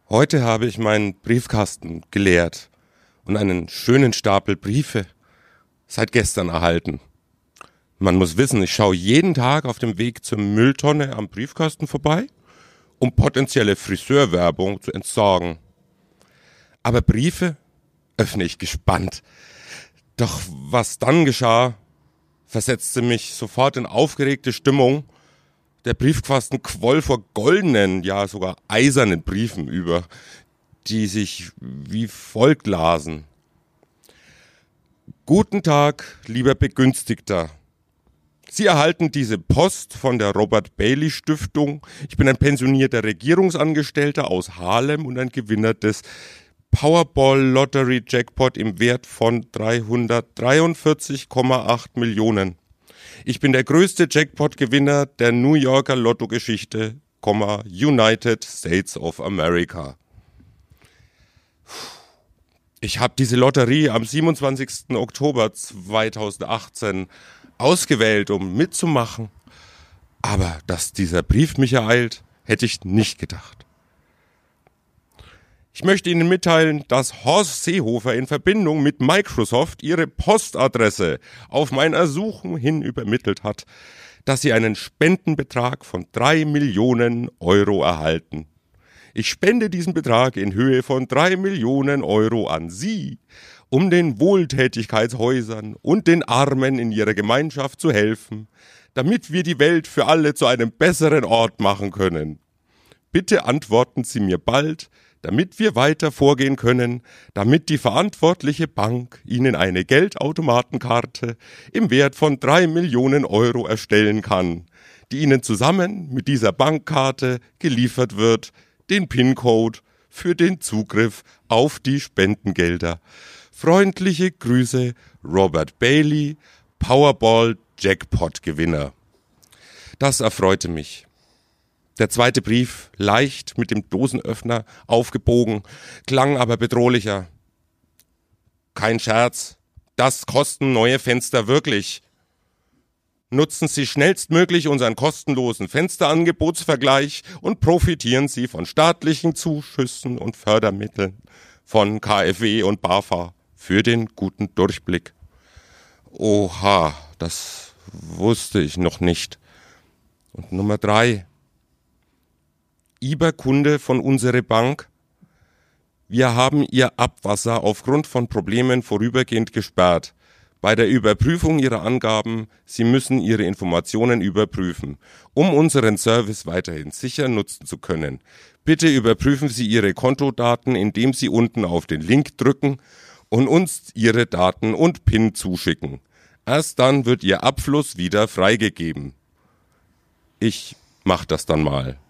Heute habe ich meinen Briefkasten geleert und einen schönen Stapel Briefe seit gestern erhalten. Man muss wissen, ich schaue jeden Tag auf dem Weg zur Mülltonne am Briefkasten vorbei, um potenzielle Friseurwerbung zu entsorgen. Aber Briefe öffne ich gespannt. Doch was dann geschah, versetzte mich sofort in aufgeregte Stimmung. Der Briefkasten quoll vor goldenen, ja sogar eisernen Briefen über, die sich wie folgt lasen. Guten Tag, lieber Begünstigter. Sie erhalten diese Post von der Robert Bailey Stiftung. Ich bin ein pensionierter Regierungsangestellter aus Harlem und ein Gewinner des Powerball Lottery Jackpot im Wert von 343,8 Millionen. Ich bin der größte Jackpot-Gewinner der New Yorker Lottogeschichte, United States of America. Ich habe diese Lotterie am 27. Oktober 2018 ausgewählt, um mitzumachen. Aber dass dieser Brief mich ereilt, hätte ich nicht gedacht. Ich möchte Ihnen mitteilen, dass Horst Seehofer in Verbindung mit Microsoft Ihre Postadresse auf mein Ersuchen hin übermittelt hat, dass Sie einen Spendenbetrag von 3 Millionen Euro erhalten. Ich spende diesen Betrag in Höhe von 3 Millionen Euro an Sie, um den Wohltätigkeitshäusern und den Armen in ihrer Gemeinschaft zu helfen, damit wir die Welt für alle zu einem besseren Ort machen können. Bitte antworten Sie mir bald, damit wir weiter vorgehen können, damit die verantwortliche Bank Ihnen eine Geldautomatenkarte im Wert von 3 Millionen Euro erstellen kann, die Ihnen zusammen mit dieser Bankkarte geliefert wird, den PIN-Code für den Zugriff auf die Spendengelder. Freundliche Grüße, Robert Bailey, Powerball Jackpot-Gewinner. Das erfreute mich. Der zweite Brief, leicht mit dem Dosenöffner aufgebogen, klang aber bedrohlicher. Kein Scherz, das kosten neue Fenster wirklich. Nutzen Sie schnellstmöglich unseren kostenlosen Fensterangebotsvergleich und profitieren Sie von staatlichen Zuschüssen und Fördermitteln von KfW und BAFA für den guten Durchblick. Oha, das wusste ich noch nicht. Und Nummer 3. IBA-Kunde von unserer Bank. Wir haben Ihr Abwasser aufgrund von Problemen vorübergehend gesperrt. Bei der Überprüfung Ihrer Angaben, Sie müssen Ihre Informationen überprüfen, um unseren Service weiterhin sicher nutzen zu können. Bitte überprüfen Sie Ihre Kontodaten, indem Sie unten auf den Link drücken und uns Ihre Daten und PIN zuschicken. Erst dann wird Ihr Abfluss wieder freigegeben. Ich mach das dann mal.